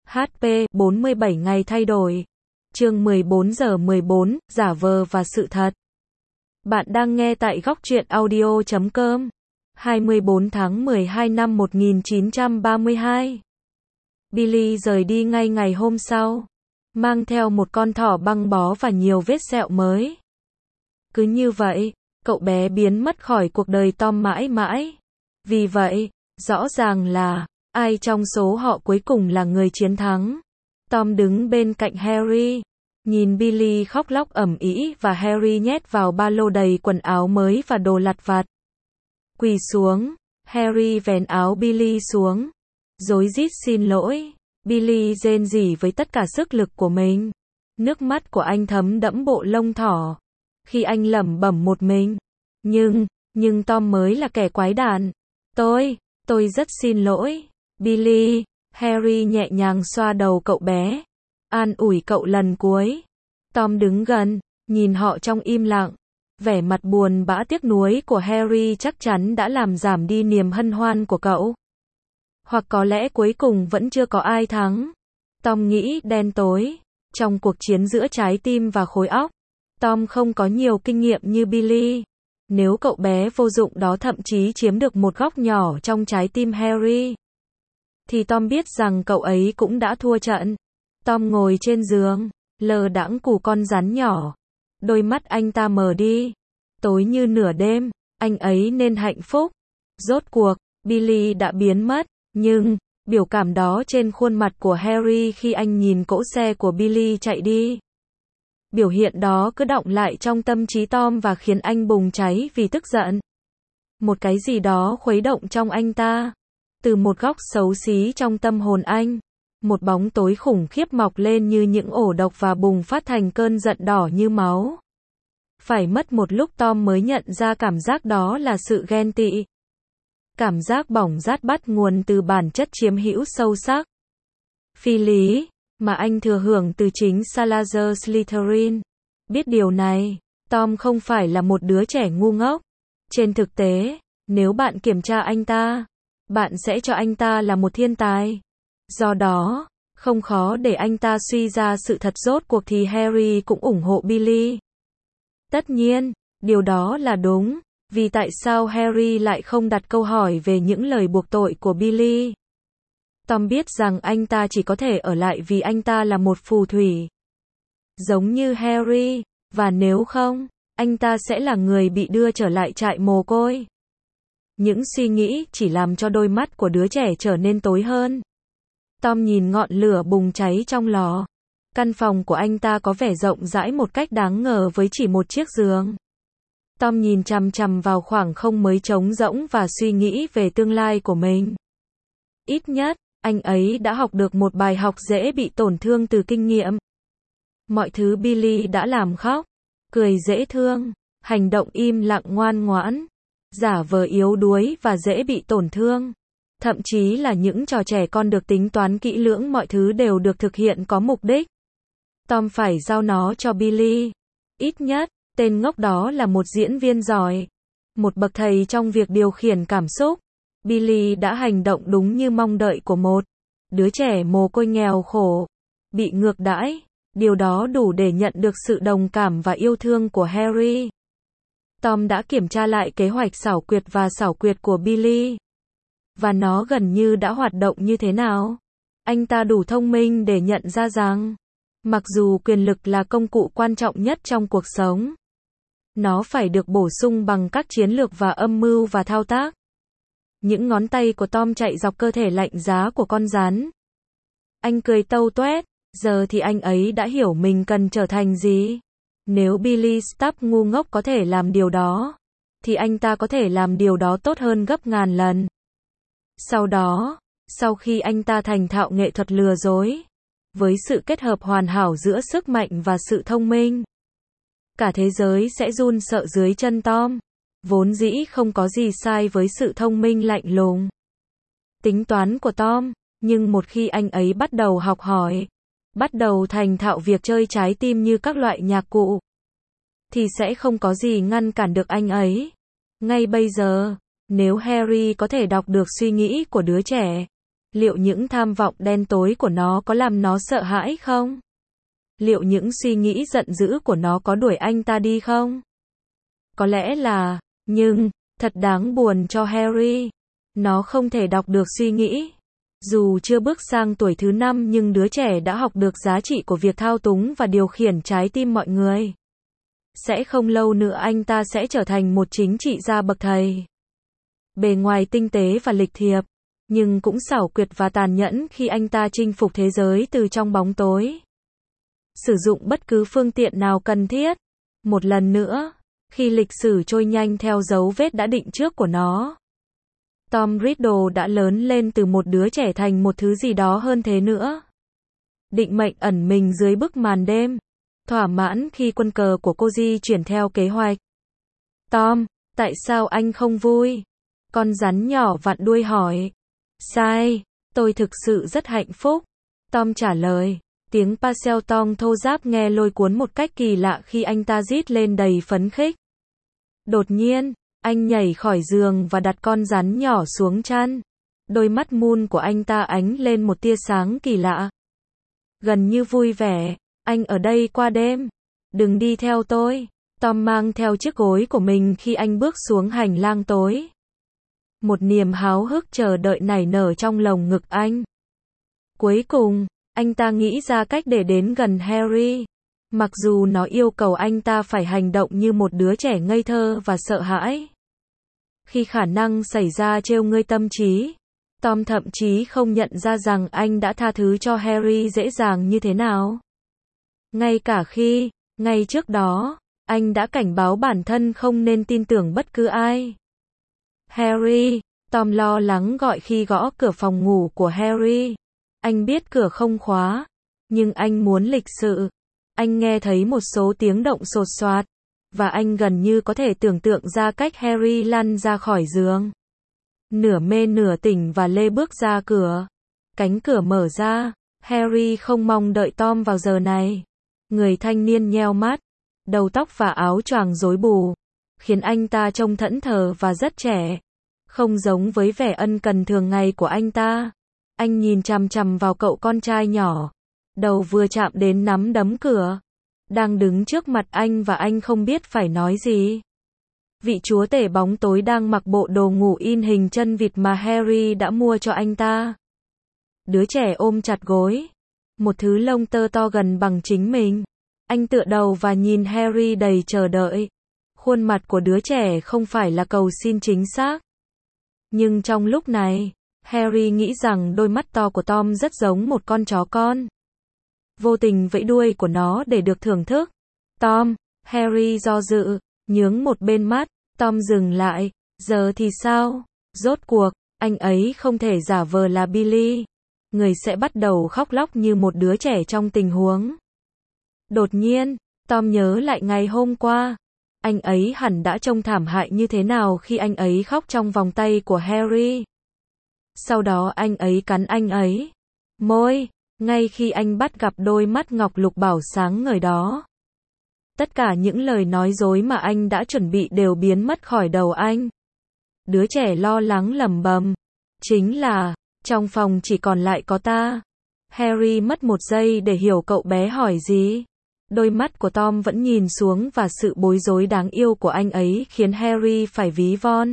HP 47 ngày thay đổi. Chương 14 giờ 14, giả vờ và sự thật. Bạn đang nghe tại góc truyện audio.com. 24 tháng 12 năm 1932. Billy rời đi ngay ngày hôm sau, mang theo một con thỏ băng bó và nhiều vết sẹo mới. Cứ như vậy, cậu bé biến mất khỏi cuộc đời Tom mãi mãi. Vì vậy, rõ ràng là, ai trong số họ cuối cùng là người chiến thắng. Tom đứng bên cạnh Harry, nhìn Billy khóc lóc ầm ĩ và Harry nhét vào ba lô đầy quần áo mới và đồ lặt vặt. Quỳ xuống, Harry vén áo Billy xuống, rối rít xin lỗi. Billy rên rỉ với tất cả sức lực của mình. Nước mắt của anh thấm đẫm bộ lông thỏ, khi anh lẩm bẩm một mình. Nhưng Tom mới là kẻ quái đản. Tôi rất xin lỗi, Billy. Harry nhẹ nhàng xoa đầu cậu bé, an ủi cậu lần cuối. Tom đứng gần, nhìn họ trong im lặng. Vẻ mặt buồn bã tiếc nuối của Harry chắc chắn đã làm giảm đi niềm hân hoan của cậu. Hoặc có lẽ cuối cùng vẫn chưa có ai thắng. Tom nghĩ đen tối. Trong cuộc chiến giữa trái tim và khối óc, Tom không có nhiều kinh nghiệm như Billy. Nếu cậu bé vô dụng đó thậm chí chiếm được một góc nhỏ trong trái tim Harry, thì Tom biết rằng cậu ấy cũng đã thua trận. Tom ngồi trên giường, lờ đãng củ con rắn nhỏ. Đôi mắt anh ta mờ đi. Tối như nửa đêm, anh ấy nên hạnh phúc. Rốt cuộc, Billy đã biến mất. Nhưng, biểu cảm đó trên khuôn mặt của Harry khi anh nhìn cỗ xe của Billy chạy đi. Biểu hiện đó cứ đọng lại trong tâm trí Tom và khiến anh bùng cháy vì tức giận. Một cái gì đó khuấy động trong anh ta. Từ một góc xấu xí trong tâm hồn anh, một bóng tối khủng khiếp mọc lên như những ổ độc và bùng phát thành cơn giận đỏ như máu. Phải mất một lúc Tom mới nhận ra cảm giác đó là sự ghen tị. Cảm giác bỏng rát bắt nguồn từ bản chất chiếm hữu sâu sắc, phi lý, mà anh thừa hưởng từ chính Salazar Slytherin. Biết điều này, Tom không phải là một đứa trẻ ngu ngốc. Trên thực tế, nếu bạn kiểm tra anh ta, bạn sẽ cho anh ta là một thiên tài. Do đó, không khó để anh ta suy ra sự thật. Rốt cuộc thì Harry cũng ủng hộ Billy. Tất nhiên, điều đó là đúng. Vì tại sao Harry lại không đặt câu hỏi về những lời buộc tội của Billy? Tom biết rằng anh ta chỉ có thể ở lại vì anh ta là một phù thủy, giống như Harry, và nếu không, anh ta sẽ là người bị đưa trở lại trại mồ côi. Những suy nghĩ chỉ làm cho đôi mắt của đứa trẻ trở nên tối hơn. Tom nhìn ngọn lửa bùng cháy trong lò. Căn phòng của anh ta có vẻ rộng rãi một cách đáng ngờ với chỉ một chiếc giường. Tom nhìn chằm chằm vào khoảng không mới trống rỗng và suy nghĩ về tương lai của mình. Ít nhất, anh ấy đã học được một bài học dễ bị tổn thương từ kinh nghiệm. Mọi thứ Billy đã làm, khóc, cười dễ thương, hành động im lặng ngoan ngoãn, giả vờ yếu đuối và dễ bị tổn thương. Thậm chí là những trò trẻ con được tính toán kỹ lưỡng, mọi thứ đều được thực hiện có mục đích. Tom phải giao nó cho Billy. Ít nhất, tên ngốc đó là một diễn viên giỏi, một bậc thầy trong việc điều khiển cảm xúc. Billy đã hành động đúng như mong đợi của một đứa trẻ mồ côi nghèo khổ, bị ngược đãi. Điều đó đủ để nhận được sự đồng cảm và yêu thương của Harry. Tom đã kiểm tra lại kế hoạch xảo quyệt của Billy, và nó gần như đã hoạt động như thế nào. Anh ta đủ thông minh để nhận ra rằng, mặc dù quyền lực là công cụ quan trọng nhất trong cuộc sống, nó phải được bổ sung bằng các chiến lược và âm mưu và thao tác. Những ngón tay của Tom chạy dọc cơ thể lạnh giá của con rắn. Anh cười tâu tuét, giờ thì anh ấy đã hiểu mình cần trở thành gì. Nếu Billy Stubb ngu ngốc có thể làm điều đó, thì anh ta có thể làm điều đó tốt hơn gấp ngàn lần. Sau đó, sau khi anh ta thành thạo nghệ thuật lừa dối, với sự kết hợp hoàn hảo giữa sức mạnh và sự thông minh, cả thế giới sẽ run sợ dưới chân Tom. Vốn dĩ không có gì sai với sự thông minh lạnh lùng, tính toán của Tom, nhưng một khi anh ấy bắt đầu học hỏi, bắt đầu thành thạo việc chơi trái tim như các loại nhạc cụ, thì sẽ không có gì ngăn cản được anh ấy. Ngay bây giờ, nếu Harry có thể đọc được suy nghĩ của đứa trẻ, Liệu những tham vọng đen tối của nó có làm nó sợ hãi không? Liệu những suy nghĩ giận dữ của nó có đuổi anh ta đi không? Có lẽ là, nhưng, thật đáng buồn cho Harry. Nó không thể đọc được suy nghĩ. Dù chưa bước sang tuổi thứ 5 nhưng đứa trẻ đã học được giá trị của việc thao túng và điều khiển trái tim mọi người. Sẽ không lâu nữa anh ta sẽ trở thành một chính trị gia bậc thầy. Bề ngoài tinh tế và lịch thiệp, nhưng cũng xảo quyệt và tàn nhẫn khi anh ta chinh phục thế giới từ trong bóng tối. Sử dụng bất cứ phương tiện nào cần thiết. Một lần nữa, khi lịch sử trôi nhanh theo dấu vết đã định trước của nó, Tom Riddle đã lớn lên từ một đứa trẻ thành một thứ gì đó hơn thế nữa. Định mệnh ẩn mình dưới bức màn đêm. Thỏa mãn khi quân cờ của cô di chuyển theo kế hoạch. Tom, tại sao anh không vui? Con rắn nhỏ vặn đuôi hỏi. Sai, tôi thực sự rất hạnh phúc. Tom trả lời. Tiếng Parseltongue thô ráp nghe lôi cuốn một cách kỳ lạ khi anh ta rít lên đầy phấn khích. Đột nhiên, anh nhảy khỏi giường và đặt con rắn nhỏ xuống chăn. Đôi mắt moon của anh ta ánh lên một tia sáng kỳ lạ. Gần như vui vẻ. Anh ở đây qua đêm. Đừng đi theo tôi. Tom mang theo chiếc gối của mình khi anh bước xuống hành lang tối. Một niềm háo hức chờ đợi nảy nở trong lồng ngực anh. Cuối cùng, anh ta nghĩ ra cách để đến gần Harry. Mặc dù nó yêu cầu anh ta phải hành động như một đứa trẻ ngây thơ và sợ hãi. Khi khả năng xảy ra trêu ngươi tâm trí, Tom thậm chí không nhận ra rằng anh đã tha thứ cho Harry dễ dàng như thế nào. Ngay cả khi, ngay trước đó, anh đã cảnh báo bản thân không nên tin tưởng bất cứ ai. Harry, Tom lo lắng gọi khi gõ cửa phòng ngủ của Harry. Anh biết cửa không khóa, nhưng anh muốn lịch sự. Anh nghe thấy một số tiếng động xột xoạt, và anh gần như có thể tưởng tượng ra cách Harry lăn ra khỏi giường. Nửa mê nửa tỉnh và lê bước ra cửa. Cánh cửa mở ra, Harry không mong đợi Tom vào giờ này. Người thanh niên nheo mắt, đầu tóc và áo choàng rối bù, khiến anh ta trông thẫn thờ và rất trẻ. Không giống với vẻ ân cần thường ngày của anh ta. Anh nhìn chằm chằm vào cậu con trai nhỏ. Đầu vừa chạm đến nắm đấm cửa. Đang đứng trước mặt anh và anh không biết phải nói gì. Vị chúa tể bóng tối đang mặc bộ đồ ngủ in hình chân vịt mà Harry đã mua cho anh ta. Đứa trẻ ôm chặt gối. Một thứ lông tơ to gần bằng chính mình. Anh tựa đầu và nhìn Harry đầy chờ đợi. Khuôn mặt của đứa trẻ không phải là cầu xin chính xác. Nhưng trong lúc này, Harry nghĩ rằng đôi mắt to của Tom rất giống một con chó con. Vô tình vẫy đuôi của nó để được thưởng thức. Tom, Harry do dự, nhướng một bên mắt. Tom dừng lại. Giờ thì sao? Rốt cuộc, anh ấy không thể giả vờ là Billy. Người sẽ bắt đầu khóc lóc như một đứa trẻ trong tình huống. Đột nhiên, Tom nhớ lại ngày hôm qua. Anh ấy hẳn đã trông thảm hại như thế nào khi anh ấy khóc trong vòng tay của Harry. Sau đó anh ấy cắn anh ấy. Môi, ngay khi anh bắt gặp đôi mắt ngọc lục bảo sáng ngời đó. Tất cả những lời nói dối mà anh đã chuẩn bị đều biến mất khỏi đầu anh. Đứa trẻ lo lắng lẩm bẩm. Chính là, trong phòng chỉ còn lại có ta. Harry mất một giây để hiểu cậu bé hỏi gì. Đôi mắt của Tom vẫn nhìn xuống và sự bối rối đáng yêu của anh ấy khiến Harry phải ví von.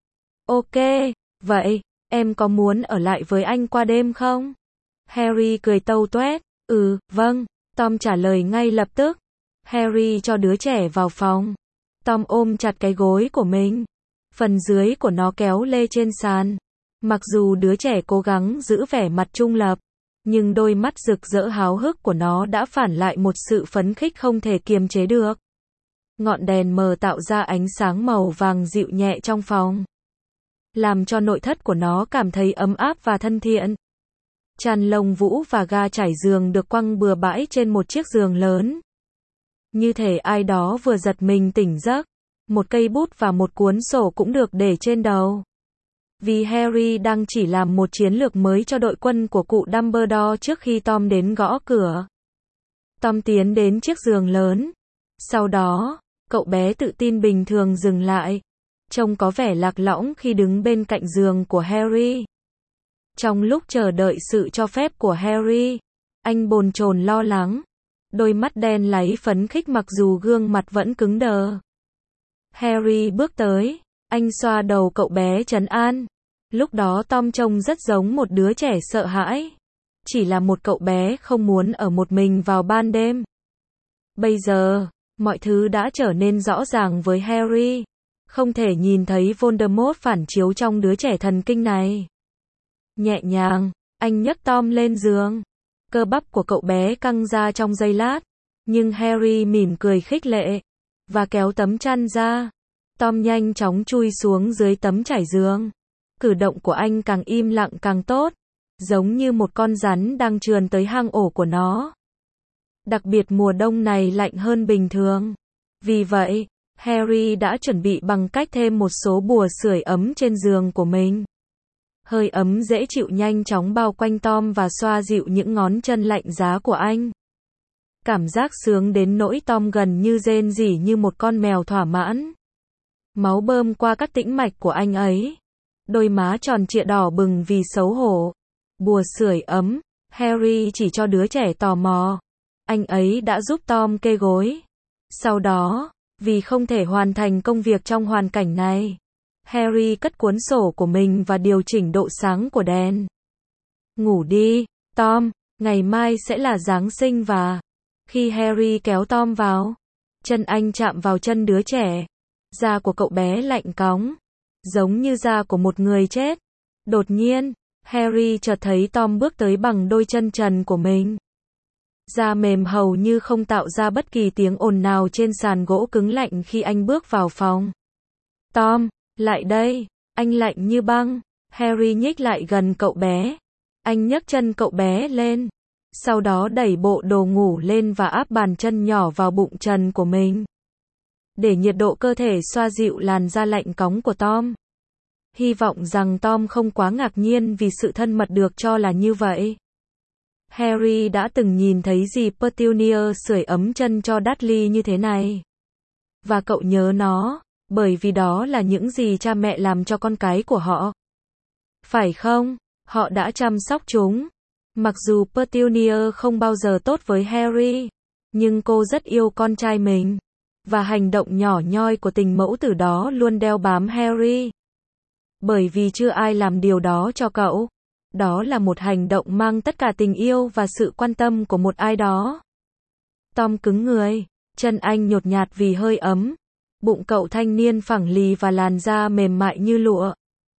Ok, vậy, em có muốn ở lại với anh qua đêm không? Harry cười tâu toét. Vâng, Tom trả lời ngay lập tức. Harry cho đứa trẻ vào phòng. Tom ôm chặt cái gối của mình. Phần dưới của nó kéo lê trên sàn. Mặc dù đứa trẻ cố gắng giữ vẻ mặt trung lập, nhưng đôi mắt rực rỡ háo hức của nó đã phản lại một sự phấn khích không thể kiềm chế được. Ngọn đèn mờ tạo ra ánh sáng màu vàng dịu nhẹ trong phòng, làm cho nội thất của nó cảm thấy ấm áp và thân thiện. Chăn lông vũ và ga trải giường được quăng bừa bãi trên một chiếc giường lớn. Như thể ai đó vừa giật mình tỉnh giấc. Một cây bút và một cuốn sổ cũng được để trên đầu. Vì Harry đang chỉ làm một chiến lược mới cho đội quân của cụ Dumbledore trước khi Tom đến gõ cửa. Tom tiến đến chiếc giường lớn. Sau đó, cậu bé tự tin bình thường dừng lại. Trông có vẻ lạc lõng khi đứng bên cạnh giường của Harry. Trong lúc chờ đợi sự cho phép của Harry, anh bồn chồn lo lắng. Đôi mắt đen láy phấn khích mặc dù gương mặt vẫn cứng đờ. Harry bước tới, anh xoa đầu cậu bé trấn an. Lúc đó Tom trông rất giống một đứa trẻ sợ hãi. Chỉ là một cậu bé không muốn ở một mình vào ban đêm. Bây giờ, mọi thứ đã trở nên rõ ràng với Harry. Không thể nhìn thấy Voldemort phản chiếu trong đứa trẻ thần kinh này. Nhẹ nhàng, anh nhấc Tom lên giường. Cơ bắp của cậu bé căng ra trong giây lát. Nhưng Harry mỉm cười khích lệ. Và kéo tấm chăn ra. Tom nhanh chóng chui xuống dưới tấm trải giường. Cử động của anh càng im lặng càng tốt. Giống như một con rắn đang trườn tới hang ổ của nó. Đặc biệt mùa đông này lạnh hơn bình thường. Vì vậy, Harry đã chuẩn bị bằng cách thêm một số bùa sưởi ấm trên giường của mình. Hơi ấm dễ chịu nhanh chóng bao quanh Tom và xoa dịu những ngón chân lạnh giá của anh. Cảm giác sướng đến nỗi Tom gần như rên rỉ như một con mèo thỏa mãn. Máu bơm qua các tĩnh mạch của anh ấy. Đôi má tròn trịa đỏ bừng vì xấu hổ. Bùa sưởi ấm, Harry chỉ cho đứa trẻ tò mò. Anh ấy đã giúp Tom kê gối. Sau đó, vì không thể hoàn thành công việc trong hoàn cảnh này, Harry cất cuốn sổ của mình và điều chỉnh độ sáng của đèn. Ngủ đi, Tom, ngày mai sẽ là Giáng sinh và... Khi Harry kéo Tom vào, chân anh chạm vào chân đứa trẻ. Da của cậu bé lạnh cóng, giống như da của một người chết. Đột nhiên, Harry chợt thấy Tom bước tới bằng đôi chân trần của mình. Da mềm hầu như không tạo ra bất kỳ tiếng ồn nào trên sàn gỗ cứng lạnh khi anh bước vào phòng. Tom, lại đây, anh lạnh như băng. Harry nhích lại gần cậu bé. Anh nhấc chân cậu bé lên. Sau đó đẩy bộ đồ ngủ lên và áp bàn chân nhỏ vào bụng trần của mình. Để nhiệt độ cơ thể xoa dịu làn da lạnh cóng của Tom. Hy vọng rằng Tom không quá ngạc nhiên vì sự thân mật được cho là như vậy. Harry đã từng nhìn thấy dì Petunia sưởi ấm chân cho Dudley như thế này. Và cậu nhớ nó, bởi vì đó là những gì cha mẹ làm cho con cái của họ. Phải không? Họ đã chăm sóc chúng. Mặc dù Petunia không bao giờ tốt với Harry, nhưng cô rất yêu con trai mình. Và hành động nhỏ nhoi của tình mẫu tử đó luôn đeo bám Harry. Bởi vì chưa ai làm điều đó cho cậu. Đó là một hành động mang tất cả tình yêu và sự quan tâm của một ai đó. Tom cứng người, chân anh nhột nhạt vì hơi ấm. Bụng cậu thanh niên phẳng lì và làn da mềm mại như lụa.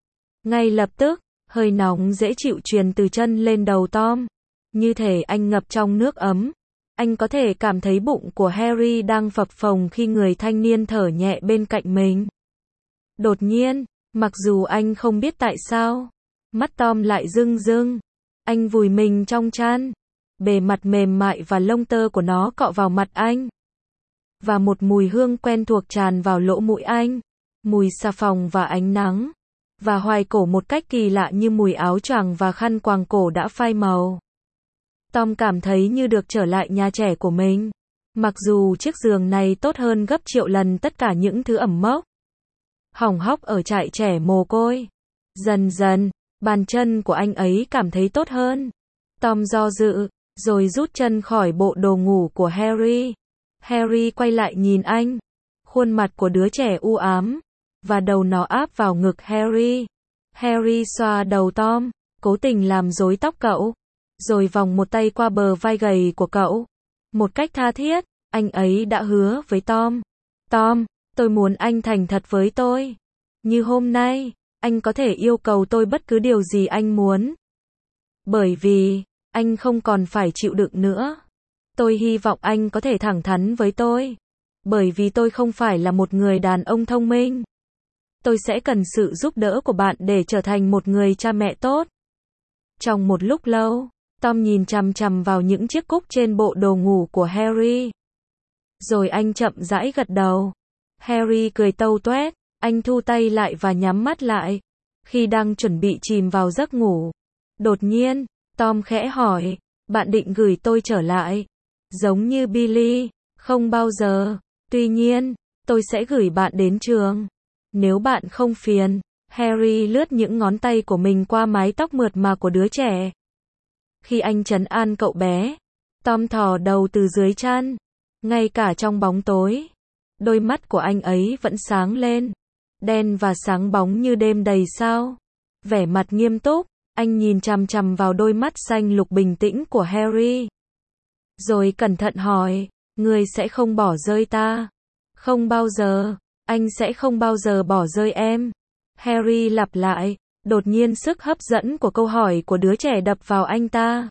Ngay lập tức, hơi nóng dễ chịu truyền từ chân lên đầu Tom. Như thể anh ngập trong nước ấm. Anh có thể cảm thấy bụng của Harry đang phập phồng khi người thanh niên thở nhẹ bên cạnh mình. Đột nhiên, mặc dù anh không biết tại sao, mắt Tom lại rưng rưng. Anh vùi mình trong chăn. Bề mặt mềm mại và lông tơ của nó cọ vào mặt anh. Và một mùi hương quen thuộc tràn vào lỗ mũi anh. Mùi xà phòng và ánh nắng. Và hoài cổ một cách kỳ lạ như mùi áo choàng và khăn quàng cổ đã phai màu. Tom cảm thấy như được trở lại nhà trẻ của mình. Mặc dù chiếc giường này tốt hơn gấp triệu lần tất cả những thứ ẩm mốc, hỏng hóc ở trại trẻ mồ côi. Dần dần, bàn chân của anh ấy cảm thấy tốt hơn. Tom do dự, rồi rút chân khỏi bộ đồ ngủ của Harry. Harry quay lại nhìn anh. Khuôn mặt của đứa trẻ u ám. Và đầu nó áp vào ngực Harry. Harry xoa đầu Tom, cố tình làm rối tóc cậu. Rồi vòng một tay qua bờ vai gầy của cậu. Một cách tha thiết, anh ấy đã hứa với Tom. Tom, tôi muốn anh thành thật với tôi. Như hôm nay, anh có thể yêu cầu tôi bất cứ điều gì anh muốn. Bởi vì, anh không còn phải chịu đựng nữa. Tôi hy vọng anh có thể thẳng thắn với tôi. Bởi vì tôi không phải là một người đàn ông thông minh. Tôi sẽ cần sự giúp đỡ của bạn để trở thành một người cha mẹ tốt. Trong một lúc lâu, Tom nhìn chằm chằm vào những chiếc cúc trên bộ đồ ngủ của Harry. Rồi anh chậm rãi gật đầu. Harry cười tâu toét, anh thu tay lại và nhắm mắt lại. Khi đang chuẩn bị chìm vào giấc ngủ, đột nhiên, Tom khẽ hỏi, bạn định gửi tôi trở lại? Giống như Billy, không bao giờ. Tuy nhiên, tôi sẽ gửi bạn đến trường. Nếu bạn không phiền. Harry lướt những ngón tay của mình qua mái tóc mượt mà của đứa trẻ. Khi anh trấn an cậu bé, Tom thò đầu từ dưới chăn. Ngay cả trong bóng tối, đôi mắt của anh ấy vẫn sáng lên, đen và sáng bóng như đêm đầy sao. Vẻ mặt nghiêm túc, anh nhìn chằm chằm vào đôi mắt xanh lục bình tĩnh của Harry. Rồi cẩn thận hỏi, ngươi sẽ không bỏ rơi ta? Không bao giờ, anh sẽ không bao giờ bỏ rơi em. Harry lặp lại, đột nhiên sức hấp dẫn của câu hỏi của đứa trẻ đập vào anh ta.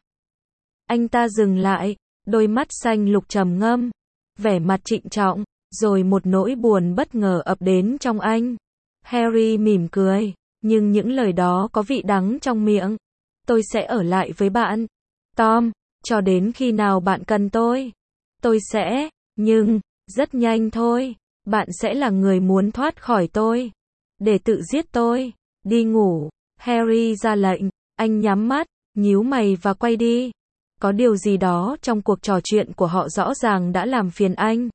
Anh ta dừng lại, đôi mắt xanh lục trầm ngâm, vẻ mặt trịnh trọng, rồi một nỗi buồn bất ngờ ập đến trong anh. Harry mỉm cười, nhưng những lời đó có vị đắng trong miệng. Tôi sẽ ở lại với bạn, Tom, cho đến khi nào bạn cần tôi. Tôi sẽ, nhưng, rất nhanh thôi, bạn sẽ là người muốn thoát khỏi tôi, để tự giết tôi. Đi ngủ, Harry ra lệnh, anh nhắm mắt, nhíu mày và quay đi. Có điều gì đó trong cuộc trò chuyện của họ rõ ràng đã làm phiền anh.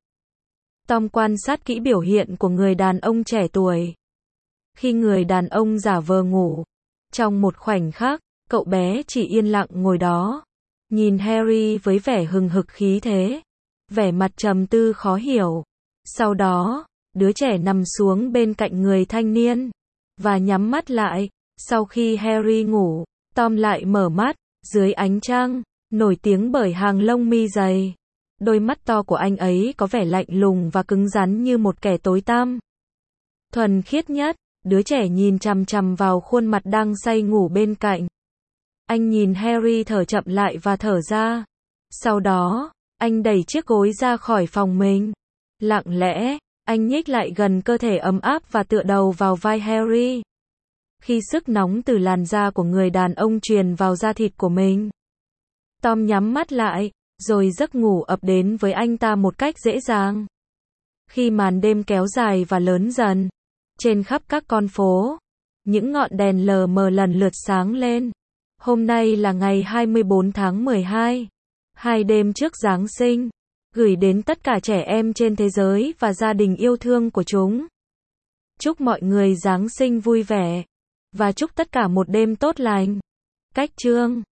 Tom quan sát kỹ biểu hiện của người đàn ông trẻ tuổi. Khi người đàn ông giả vờ ngủ, trong một khoảnh khắc, cậu bé chỉ yên lặng ngồi đó, nhìn Harry với vẻ hừng hực khí thế, vẻ mặt trầm tư khó hiểu. Sau đó, đứa trẻ nằm xuống bên cạnh người thanh niên và nhắm mắt lại. Sau khi Harry ngủ, Tom lại mở mắt, dưới ánh trăng, nổi tiếng bởi hàng lông mi dày. Đôi mắt to của anh ấy có vẻ lạnh lùng và cứng rắn như một kẻ tối tăm. Thuần khiết nhất, đứa trẻ nhìn chằm chằm vào khuôn mặt đang say ngủ bên cạnh. Anh nhìn Harry thở chậm lại và thở ra. Sau đó, anh đẩy chiếc gối ra khỏi phòng mình. Lặng lẽ, anh nhích lại gần cơ thể ấm áp và tựa đầu vào vai Harry. Khi sức nóng từ làn da của người đàn ông truyền vào da thịt của mình, Tom nhắm mắt lại, rồi giấc ngủ ập đến với anh ta một cách dễ dàng. Khi màn đêm kéo dài và lớn dần, trên khắp các con phố, những ngọn đèn lờ mờ lần lượt sáng lên. Hôm nay là ngày 24 tháng 12, 2 đêm trước Giáng sinh, gửi đến tất cả trẻ em trên thế giới và gia đình yêu thương của chúng. Chúc mọi người Giáng sinh vui vẻ, và chúc tất cả một đêm tốt lành. Cách chương